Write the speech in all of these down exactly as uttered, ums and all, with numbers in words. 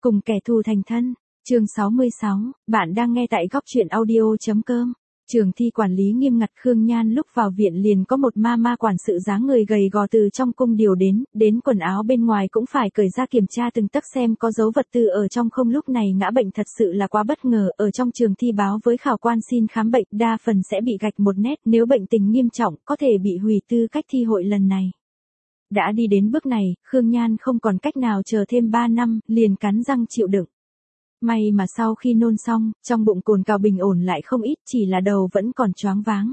Cùng kẻ thù thành thân. Chương sáu mươi sáu, bạn đang nghe tại góc truyện audio.com. Trường thi quản lý nghiêm ngặt. Khương Nhan lúc vào viện liền có một ma ma quản sự dáng người gầy gò từ trong cung điều đến, đến quần áo bên ngoài cũng phải cởi ra kiểm tra từng tấc xem có dấu vật tư ở trong không. Lúc này ngã bệnh thật sự là quá bất ngờ, ở trong trường thi báo với khảo quan xin khám bệnh, đa phần sẽ bị gạch một nét, nếu bệnh tình nghiêm trọng, có thể bị hủy tư cách thi hội lần này. Đã đi đến bước này, Khương Nhan không còn cách nào chờ thêm ba năm, liền cắn răng chịu đựng. May mà sau khi nôn xong, trong bụng cồn cào bình ổn lại không ít, chỉ là đầu vẫn còn choáng váng.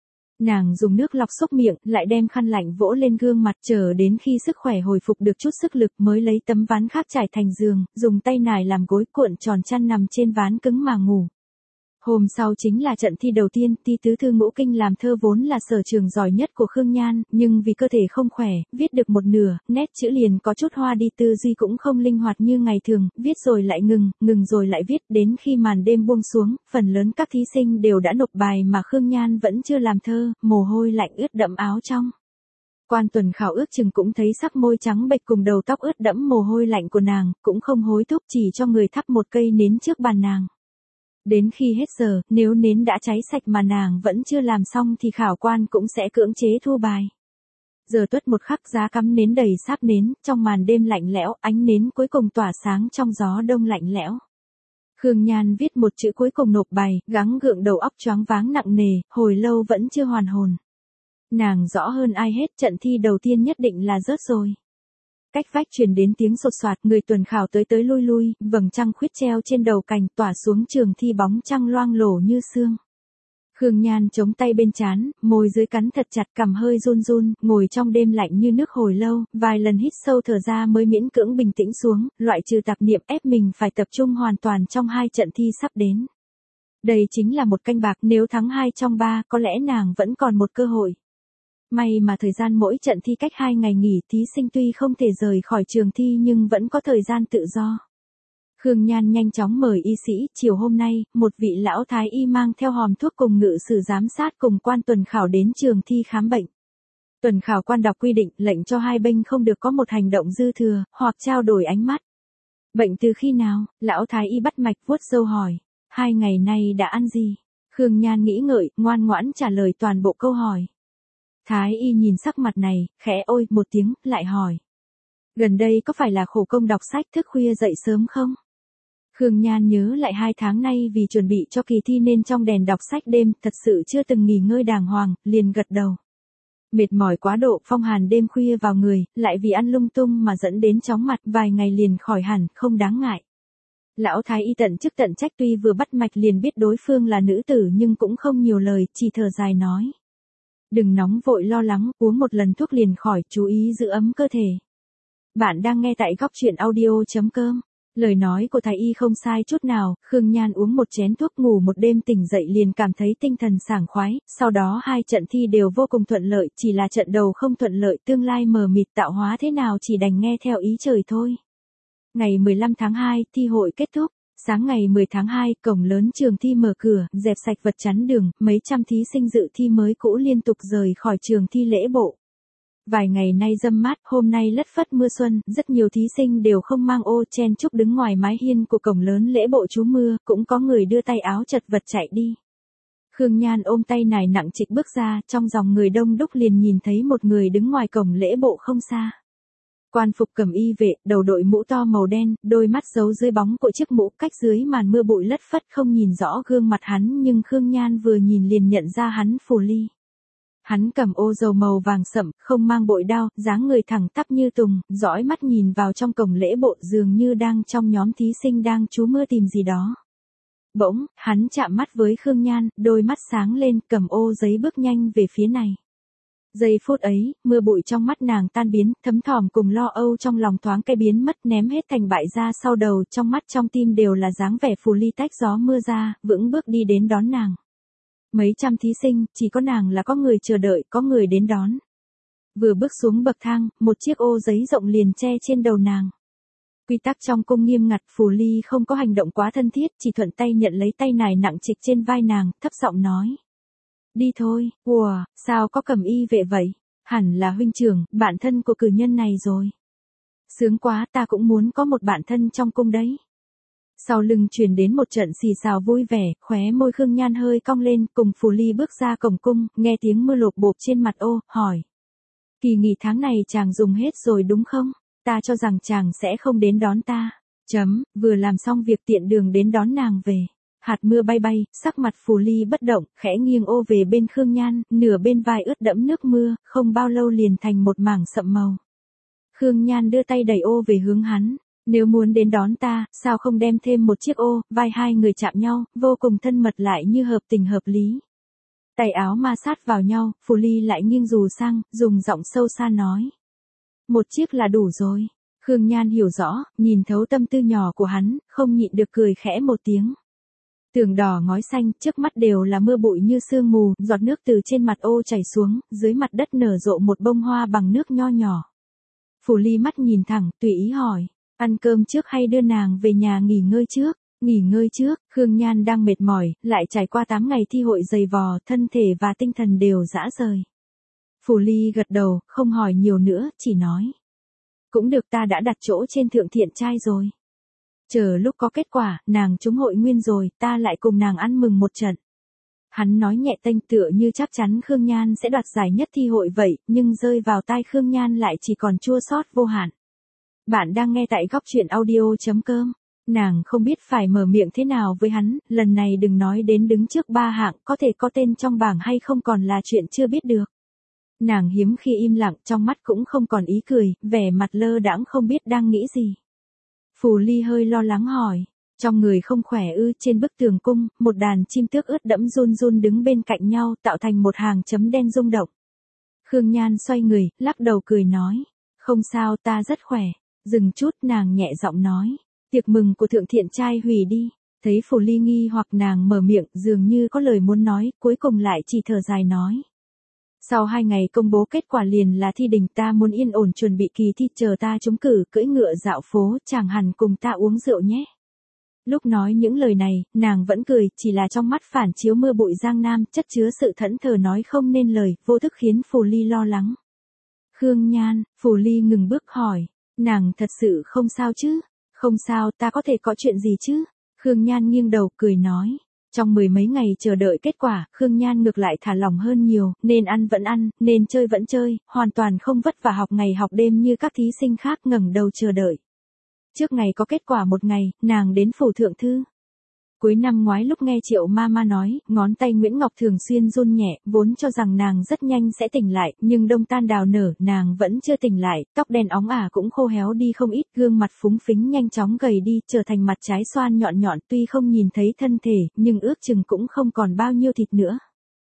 Nàng dùng nước lọc xúc miệng, lại đem khăn lạnh vỗ lên gương mặt, chờ đến khi sức khỏe hồi phục được chút sức lực mới lấy tấm ván khác trải thành giường, dùng tay nải làm gối cuộn tròn chăn nằm trên ván cứng mà ngủ. Hôm sau chính là trận thi đầu tiên, thi tứ thư ngũ kinh làm thơ vốn là sở trường giỏi nhất của Khương Nhan, nhưng vì cơ thể không khỏe, viết được một nửa, nét chữ liền có chút hoa đi, tư duy cũng không linh hoạt như ngày thường, viết rồi lại ngừng, ngừng rồi lại viết, đến khi màn đêm buông xuống, phần lớn các thí sinh đều đã nộp bài mà Khương Nhan vẫn chưa làm thơ, mồ hôi lạnh ướt đẫm áo trong. Quan tuần khảo ước chừng cũng thấy sắc môi trắng bệch cùng đầu tóc ướt đẫm mồ hôi lạnh của nàng, cũng không hối thúc, chỉ cho người thắp một cây nến trước bàn nàng. Đến khi hết giờ, nếu nến đã cháy sạch mà nàng vẫn chưa làm xong thì khảo quan cũng sẽ cưỡng chế thu bài. Giờ tuất một khắc, giá cắm nến đầy sáp nến, trong màn đêm lạnh lẽo, ánh nến cuối cùng tỏa sáng trong gió đông lạnh lẽo. Khương Nhan viết một chữ cuối cùng nộp bài, gắng gượng đầu óc choáng váng nặng nề, hồi lâu vẫn chưa hoàn hồn. Nàng rõ hơn ai hết, trận thi đầu tiên nhất định là rớt rồi. Cách vách truyền đến tiếng sột soạt, người tuần khảo tới tới lui lui, vầng trăng khuyết treo trên đầu cành tỏa xuống trường thi bóng trăng loang lổ như sương. Khương Nhan chống tay bên trán, môi dưới cắn thật chặt, cằm hơi run run, ngồi trong đêm lạnh như nước hồi lâu, vài lần hít sâu thở ra mới miễn cưỡng bình tĩnh xuống, loại trừ tạp niệm ép mình phải tập trung hoàn toàn trong hai trận thi sắp đến. Đây chính là một canh bạc, nếu thắng hai trong ba, có lẽ nàng vẫn còn một cơ hội. May mà thời gian mỗi trận thi cách hai ngày nghỉ, thí sinh tuy không thể rời khỏi trường thi nhưng vẫn có thời gian tự do. Khương Nhan nhanh chóng mời y sĩ, chiều hôm nay, một vị lão thái y mang theo hòm thuốc cùng ngự sử giám sát cùng quan tuần khảo đến trường thi khám bệnh. Tuần khảo quan đọc quy định, lệnh cho hai bên không được có một hành động dư thừa, hoặc trao đổi ánh mắt. Bệnh từ khi nào? Lão thái y bắt mạch vuốt râu hỏi. Hai ngày nay đã ăn gì? Khương Nhan nghĩ ngợi, ngoan ngoãn trả lời toàn bộ câu hỏi. Thái y nhìn sắc mặt này, khẽ ôi một tiếng, lại hỏi. Gần đây có phải là khổ công đọc sách thức khuya dậy sớm không? Khương Nhan nhớ lại hai tháng nay vì chuẩn bị cho kỳ thi nên trong đèn đọc sách đêm, thật sự chưa từng nghỉ ngơi đàng hoàng, liền gật đầu. Mệt mỏi quá độ, phong hàn đêm khuya vào người, lại vì ăn lung tung mà dẫn đến chóng mặt, vài ngày liền khỏi hẳn, không đáng ngại. Lão thái y tận chức tận trách, tuy vừa bắt mạch liền biết đối phương là nữ tử nhưng cũng không nhiều lời, chỉ thở dài nói. Đừng nóng vội lo lắng, uống một lần thuốc liền khỏi, chú ý giữ ấm cơ thể. Bạn đang nghe tại góc truyện audio.com. Lời nói của thái y không sai chút nào, Khương Nhan uống một chén thuốc ngủ một đêm tỉnh dậy liền cảm thấy tinh thần sảng khoái, sau đó hai trận thi đều vô cùng thuận lợi, chỉ là trận đầu không thuận lợi, tương lai mờ mịt tạo hóa thế nào chỉ đành nghe theo ý trời thôi. Ngày mười lăm tháng hai, thi hội kết thúc. Sáng ngày mười tháng hai, cổng lớn trường thi mở cửa, dẹp sạch vật chắn đường, mấy trăm thí sinh dự thi mới cũ liên tục rời khỏi trường thi lễ bộ. Vài ngày nay râm mát, hôm nay lất phất mưa xuân, rất nhiều thí sinh đều không mang ô, chen chúc đứng ngoài mái hiên của cổng lớn lễ bộ trú mưa, cũng có người đưa tay áo chật vật chạy đi. Khương Nhan ôm tay nải nặng trịch bước ra, trong dòng người đông đúc liền nhìn thấy một người đứng ngoài cổng lễ bộ không xa. Quan phục cẩm y vệ, đầu đội mũ to màu đen, đôi mắt giấu dưới bóng của chiếc mũ, cách dưới màn mưa bụi lất phất không nhìn rõ gương mặt hắn nhưng Khương Nhan vừa nhìn liền nhận ra hắn Phù Ly. Hắn cầm ô dầu màu vàng sẫm, không mang bội đao, dáng người thẳng tắp như tùng, dõi mắt nhìn vào trong cổng lễ bộ dường như đang trong nhóm thí sinh đang trú mưa tìm gì đó. Bỗng, hắn chạm mắt với Khương Nhan, đôi mắt sáng lên, cầm ô giấy bước nhanh về phía này. Giây phút ấy, mưa bụi trong mắt nàng tan biến, thấm thỏm cùng lo âu trong lòng thoáng cái biến mất, ném hết thành bại ra sau đầu, trong mắt trong tim đều là dáng vẻ Phù Ly tách gió mưa ra, vững bước đi đến đón nàng. Mấy trăm thí sinh, chỉ có nàng là có người chờ đợi, có người đến đón. Vừa bước xuống bậc thang, một chiếc ô giấy rộng liền che trên đầu nàng. Quy tắc trong cung nghiêm ngặt, Phù Ly không có hành động quá thân thiết, chỉ thuận tay nhận lấy tay nải nặng trịch trên vai nàng, thấp giọng nói. Đi thôi. Ủa, sao có cẩm y vệ vậy? Hẳn là huynh trưởng, bạn thân của cử nhân này rồi. Sướng quá, ta cũng muốn có một bạn thân trong cung đấy. Sau lưng truyền đến một trận xì xào vui vẻ, khóe môi Khương Nhan hơi cong lên, cùng Phù Ly bước ra cổng cung, nghe tiếng mưa lộp bộp trên mặt ô, hỏi. Kỳ nghỉ tháng này chàng dùng hết rồi đúng không? Ta cho rằng chàng sẽ không đến đón ta. Chấm, vừa làm xong việc tiện đường đến đón nàng về. Hạt mưa bay bay, sắc mặt Phù Ly bất động, khẽ nghiêng ô về bên Khương Nhan, nửa bên vai ướt đẫm nước mưa, không bao lâu liền thành một mảng sậm màu. Khương Nhan đưa tay đẩy ô về hướng hắn. Nếu muốn đến đón ta, sao không đem thêm một chiếc ô, vai hai người chạm nhau, vô cùng thân mật lại như hợp tình hợp lý. Tay áo ma sát vào nhau, Phù Ly lại nghiêng dù sang, dùng giọng sâu xa nói. Một chiếc là đủ rồi. Khương Nhan hiểu rõ, nhìn thấu tâm tư nhỏ của hắn, không nhịn được cười khẽ một tiếng. Tường đỏ ngói xanh, trước mắt đều là mưa bụi như sương mù, giọt nước từ trên mặt ô chảy xuống, dưới mặt đất nở rộ một bông hoa bằng nước nho nhỏ. Phù Ly mắt nhìn thẳng, tùy ý hỏi, ăn cơm trước hay đưa nàng về nhà nghỉ ngơi trước? Nghỉ ngơi trước, Khương Nhan đang mệt mỏi, lại trải qua tám ngày thi hội dày vò, thân thể và tinh thần đều rã rời. Phù Ly gật đầu, không hỏi nhiều nữa, chỉ nói. Cũng được, ta đã đặt chỗ trên thượng thiện trai rồi. Chờ lúc có kết quả, nàng trúng hội nguyên rồi, ta lại cùng nàng ăn mừng một trận. Hắn nói nhẹ tênh tựa như chắc chắn Khương Nhan sẽ đoạt giải nhất thi hội vậy, nhưng rơi vào tai Khương Nhan lại chỉ còn chua xót vô hạn. Bạn đang nghe tại góc truyện audio chấm com. Nàng không biết phải mở miệng thế nào với hắn, lần này đừng nói đến đứng trước ba hạng, có thể có tên trong bảng hay không còn là chuyện chưa biết được. Nàng hiếm khi im lặng, trong mắt cũng không còn ý cười, vẻ mặt lơ đãng không biết đang nghĩ gì. Phù Ly hơi lo lắng hỏi, trong người không khỏe ư? Trên bức tường cung, một đàn chim tước ướt đẫm run run đứng bên cạnh nhau, tạo thành một hàng chấm đen rung động. Khương Nhan xoay người, lắc đầu cười nói, không sao, ta rất khỏe. Dừng chút, nàng nhẹ giọng nói, tiệc mừng của thượng thiện trai hủy đi. Thấy Phù Ly nghi hoặc nàng mở miệng, dường như có lời muốn nói, cuối cùng lại chỉ thở dài nói. Sau hai ngày công bố kết quả liền là thi đình, ta muốn yên ổn chuẩn bị kỳ thi, chờ ta trúng cử, cưỡi ngựa dạo phố, chàng hẳn cùng ta uống rượu nhé. Lúc nói những lời này, nàng vẫn cười, chỉ là trong mắt phản chiếu mưa bụi giang nam, chất chứa sự thẫn thờ nói không nên lời, vô thức khiến Phù Ly lo lắng. Khương Nhan, Phù Ly ngừng bước hỏi, nàng thật sự không sao chứ? Không sao, ta có thể có chuyện gì chứ? Khương Nhan nghiêng đầu cười nói. Trong mười mấy ngày chờ đợi kết quả, Khương Nhan ngược lại thả lỏng hơn nhiều, nên ăn vẫn ăn, nên chơi vẫn chơi, hoàn toàn không vất vả học ngày học đêm như các thí sinh khác ngẩng đầu chờ đợi. Trước ngày có kết quả một ngày, nàng đến phủ thượng thư. Cuối năm ngoái lúc nghe Triệu Mama nói, ngón tay Nguyễn Ngọc thường xuyên run nhẹ, vốn cho rằng nàng rất nhanh sẽ tỉnh lại, nhưng đông tan đào nở, nàng vẫn chưa tỉnh lại, tóc đen óng ả cũng khô héo đi không ít, gương mặt phúng phính nhanh chóng gầy đi, trở thành mặt trái xoan nhọn nhọn, tuy không nhìn thấy thân thể, nhưng ước chừng cũng không còn bao nhiêu thịt nữa.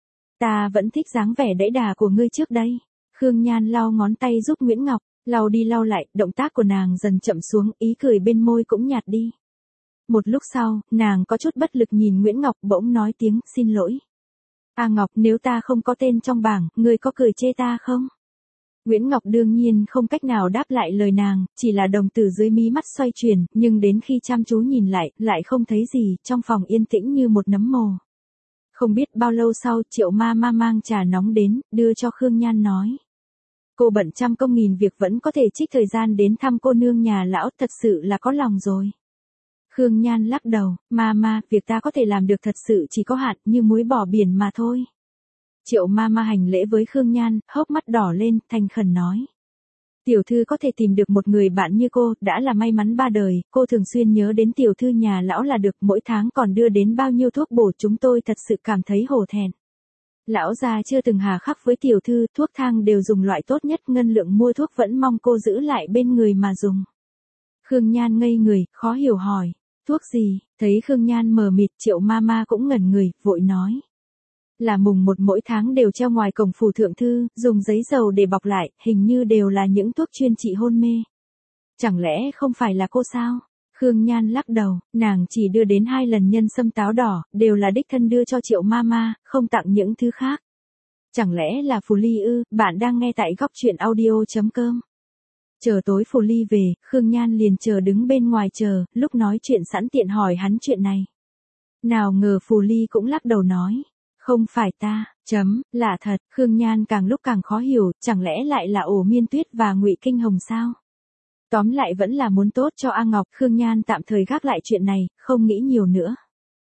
Ta vẫn thích dáng vẻ đẫy đà của ngươi trước đây. Khương Nhan lau ngón tay giúp Nguyễn Ngọc, lau đi lau lại, động tác của nàng dần chậm xuống, ý cười bên môi cũng nhạt đi. Một lúc sau, nàng có chút bất lực nhìn Nguyễn Ngọc, bỗng nói tiếng xin lỗi. À Ngọc, nếu ta không có tên trong bảng, ngươi có cười chê ta không? Nguyễn Ngọc đương nhiên không cách nào đáp lại lời nàng, chỉ là đồng tử dưới mí mắt xoay chuyển, nhưng đến khi chăm chú nhìn lại, lại không thấy gì, trong phòng yên tĩnh như một nấm mồ. Không biết bao lâu sau, Triệu Mama mang trà nóng đến, đưa cho Khương Nhan nói. Cô bận trăm công nghìn việc vẫn có thể trích thời gian đến thăm cô nương nhà lão, thật sự là có lòng rồi. Khương Nhan lắc đầu, Mama, việc ta có thể làm được thật sự chỉ có hạn, như muối bỏ biển mà thôi. Triệu Mama hành lễ với Khương Nhan, hốc mắt đỏ lên, thành khẩn nói. Tiểu thư có thể tìm được một người bạn như cô, đã là may mắn ba đời, cô thường xuyên nhớ đến tiểu thư nhà lão là được, mỗi tháng còn đưa đến bao nhiêu thuốc bổ, chúng tôi thật sự cảm thấy hổ thẹn. Lão già chưa từng hà khắc với tiểu thư, thuốc thang đều dùng loại tốt nhất, ngân lượng mua thuốc vẫn mong cô giữ lại bên người mà dùng. Khương Nhan ngây người, khó hiểu hỏi, thuốc gì? Thấy Khương Nhan mờ mịt, Triệu Mama cũng ngẩn người, vội nói. Là mùng một mỗi tháng đều treo ngoài cổng phủ thượng thư, dùng giấy dầu để bọc lại, hình như đều là những thuốc chuyên trị hôn mê. Chẳng lẽ không phải là cô sao? Khương Nhan lắc đầu, nàng chỉ đưa đến hai lần nhân sâm táo đỏ, đều là đích thân đưa cho Triệu Mama, không tặng những thứ khác. Chẳng lẽ là Phù Ly ư? Bạn đang nghe tại góc truyện audio chấm com. Chờ tối Phù Ly về, Khương Nhan liền chờ đứng bên ngoài chờ, lúc nói chuyện sẵn tiện hỏi hắn chuyện này. Nào ngờ Phù Ly cũng lắc đầu nói. Không phải ta, chấm, lạ thật, Khương Nhan càng lúc càng khó hiểu, chẳng lẽ lại là Ổ Miên Tuyết và Ngụy Kinh Hồng sao? Tóm lại vẫn là muốn tốt cho A Ngọc, Khương Nhan tạm thời gác lại chuyện này, không nghĩ nhiều nữa.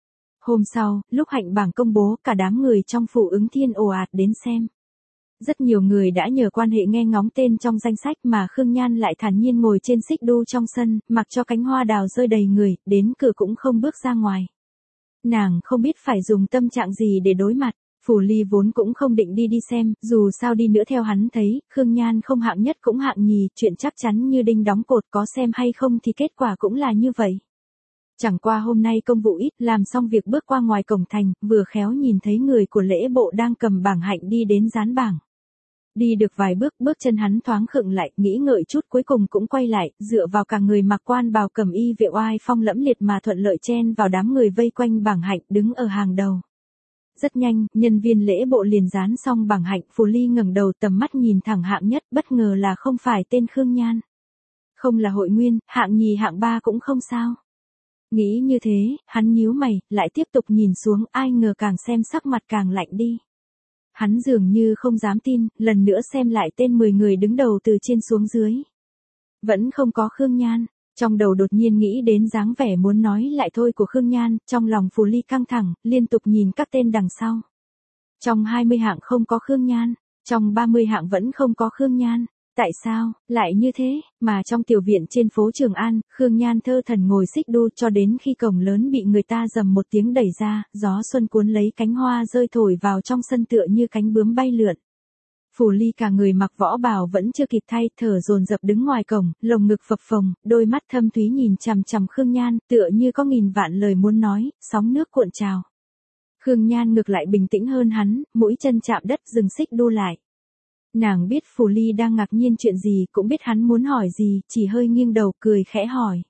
Hôm sau, lúc hạnh bảng công bố, cả đám người trong phủ Ứng Thiên ồ ạt đến xem. Rất nhiều người đã nhờ quan hệ nghe ngóng tên trong danh sách mà Khương Nhan lại thản nhiên ngồi trên xích đu trong sân, mặc cho cánh hoa đào rơi đầy người, đến cửa cũng không bước ra ngoài. Nàng không biết phải dùng tâm trạng gì để đối mặt. Phủ Ly vốn cũng không định đi đi xem, dù sao đi nữa theo hắn thấy, Khương Nhan không hạng nhất cũng hạng nhì, chuyện chắc chắn như đinh đóng cột, có xem hay không thì kết quả cũng là như vậy. Chẳng qua hôm nay công vụ ít, làm xong việc bước qua ngoài cổng thành, vừa khéo nhìn thấy người của lễ bộ đang cầm bảng hạnh đi đến dán bảng. Đi được vài bước, bước chân hắn thoáng khựng lại, nghĩ ngợi chút cuối cùng cũng quay lại, dựa vào cả người mặc quan bào cẩm y vệ oai phong lẫm liệt mà thuận lợi chen vào đám người vây quanh bảng hạnh, đứng ở hàng đầu. Rất nhanh, nhân viên lễ bộ liền dán xong bảng hạnh, Phù Ly ngẩng đầu tầm mắt nhìn thẳng hạng nhất, bất ngờ là không phải tên Khương Nhan. Không là hội nguyên, hạng nhì hạng ba cũng không sao. Nghĩ như thế, hắn nhíu mày, lại tiếp tục nhìn xuống, ai ngờ càng xem sắc mặt càng lạnh đi. Hắn dường như không dám tin, lần nữa xem lại tên mười người đứng đầu từ trên xuống dưới. Vẫn không có Khương Nhan. Trong đầu đột nhiên nghĩ đến dáng vẻ muốn nói lại thôi của Khương Nhan, trong lòng Phù Ly căng thẳng, liên tục nhìn các tên đằng sau. Trong hai mươi hạng không có Khương Nhan, trong ba mươi hạng vẫn không có Khương Nhan. Tại sao, lại như thế, mà trong tiểu viện trên phố Trường An, Khương Nhan thơ thần ngồi xích đu cho đến khi cổng lớn bị người ta dầm một tiếng đẩy ra, gió xuân cuốn lấy cánh hoa rơi thổi vào trong sân tựa như cánh bướm bay lượn. Phù Ly cả người mặc võ bào vẫn chưa kịp thay, thở dồn dập đứng ngoài cổng, lồng ngực phập phồng, đôi mắt thâm thúy nhìn chằm chằm Khương Nhan, tựa như có nghìn vạn lời muốn nói, sóng nước cuộn trào. Khương Nhan ngược lại bình tĩnh hơn hắn, mũi chân chạm đất dừng xích đu lại. Nàng biết Phù Ly đang ngạc nhiên chuyện gì, cũng biết hắn muốn hỏi gì, chỉ hơi nghiêng đầu cười khẽ hỏi.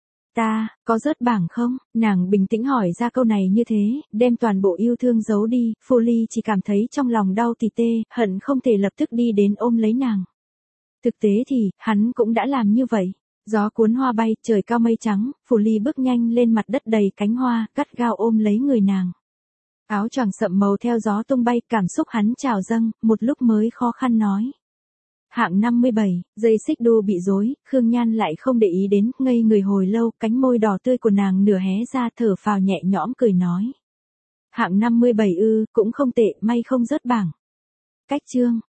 Ta, có rớt bảng không? Nàng bình tĩnh hỏi ra câu này như thế, đem toàn bộ yêu thương giấu đi, Phù Ly chỉ cảm thấy trong lòng đau tì tê, hận không thể lập tức đi đến ôm lấy nàng. Thực tế thì, hắn cũng đã làm như vậy. Gió cuốn hoa bay, trời cao mây trắng, Phù Ly bước nhanh lên mặt đất đầy cánh hoa, gắt gao ôm lấy người nàng. Áo choàng sậm màu theo gió tung bay, cảm xúc hắn trào dâng, một lúc mới khó khăn nói. Hạng năm mươi bảy, dây xích đu bị rối, Khương Nhan lại không để ý đến, ngây người hồi lâu, cánh môi đỏ tươi của nàng nửa hé ra thở phào nhẹ nhõm cười nói. Hạng năm mươi bảy ư, cũng không tệ, may không rớt bảng. Cách chương.